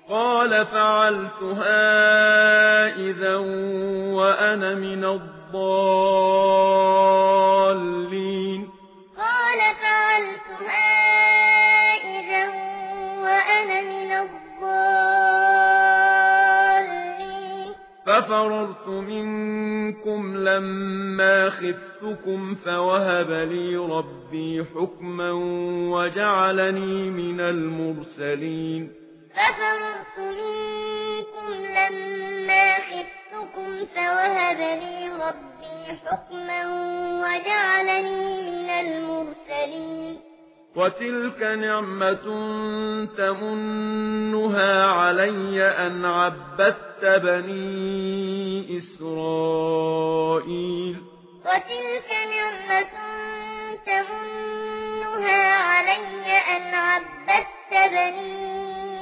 قال فعلتها إذا وأنا من الضالين قال فعلتها إذا وأنا من الضالين ففررت منكم لما خفتكم فوهب لي ربي حكما وجعلني من المرسلين ففررت منكم لما خفتكم فوهب لي ربي حكما وجعلني من المرسلين وتلك نعمة تمنها علي أن عبدت بني إسرائيل وتلك نعمة تمنها علي أن عبدت بني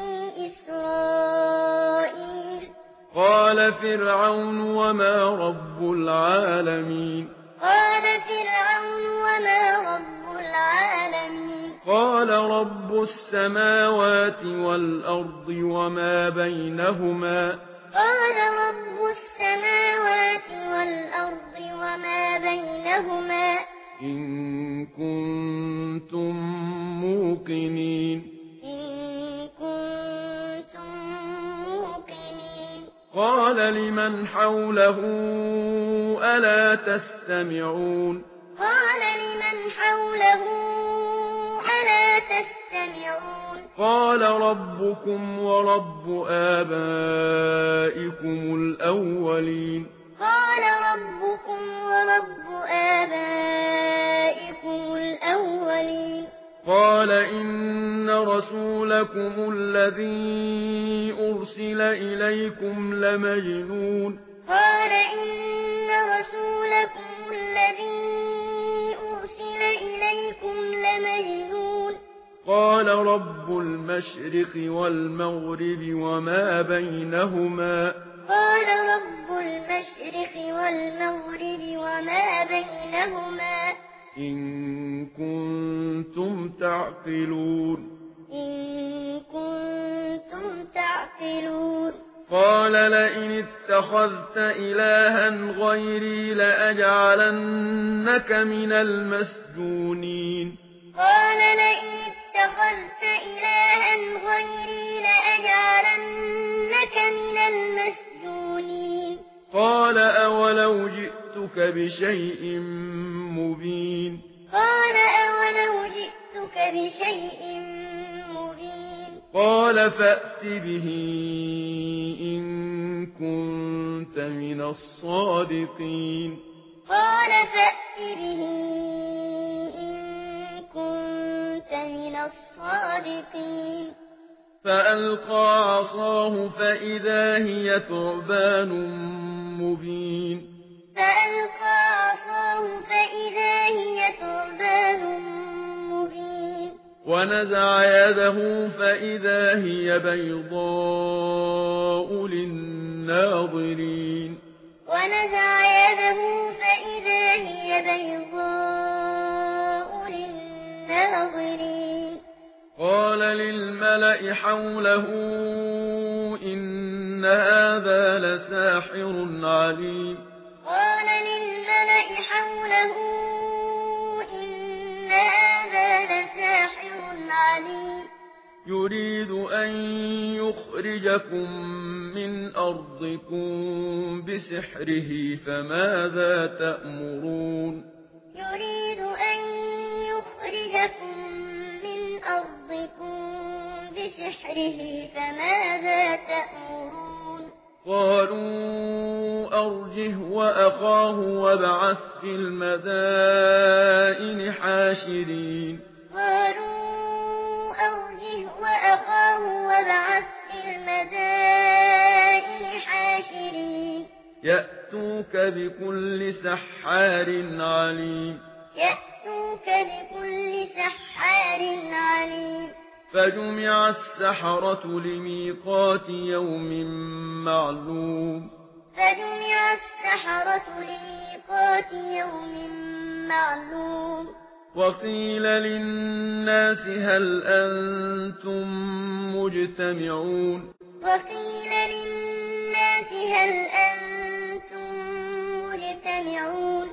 إسرائيل قال فرعون وما رب العالمين قال فرعون وما رب العالمين قال رب السماوات والأرض وما بينهما قال رب السماوات والأرض وما بينهما إن كنتم موقنين قال لمن حوله ألا تستمعون قال لمن حوله ألا تستمعون قال ربكم ورب آبائكم الأولين قال ربكم ورب آبائكم الأولين قال إن رسولكم الذي أرسل إليكم لمجنون قال إن رسولكم الذي أرسل إليكم لمجنون قال رب المشرق والمغرب وما بينهما قال رب المشرق والمغرب وما بينهما إن كنتم تعقلون قال لئن اتخذت إلها غيري لأجعلنك من المسجونين قال لئن اتخذت إلها غيري لأجعلنك من المسجونين قال أولو جئتك بشيء مبين قال أولو جئتك بشيء مبين قال فأت به إن كنت من الصادقين قال فأت به إن كنت من الصادقين فألقى عصاه فإذا هي ثعبان مبين فألقى عصاه فإذا هي ثعبان مبين ونزع يده فإذا هي بيضاء للناظرين ونزع يده فإذا هي بيضاء للناظرين قال للملأ حوله إن هذا لساحر عليم قال للملأ حوله إن هذا لساحر عليم يريد أن يخرجكم من أرضكم بسحره فماذا تأمرون يريد أن يخرجكم من أرضكم بسحره فماذا تأمرون قالوا أرجه وأخاه وابعث في المدائن حاشرين قالوا أرجه وأخاه وابعث في المدائن حاشرين يأتوك بكل سحار عليم يأتوك بكل سحار عليم فجمع السحرة لميقات يوم معلوم فجمع السحرة لميقات يوم معلوم وقيل للناس هل أنتم مجتمعون وقيل للناس هل أنتم مجتمعون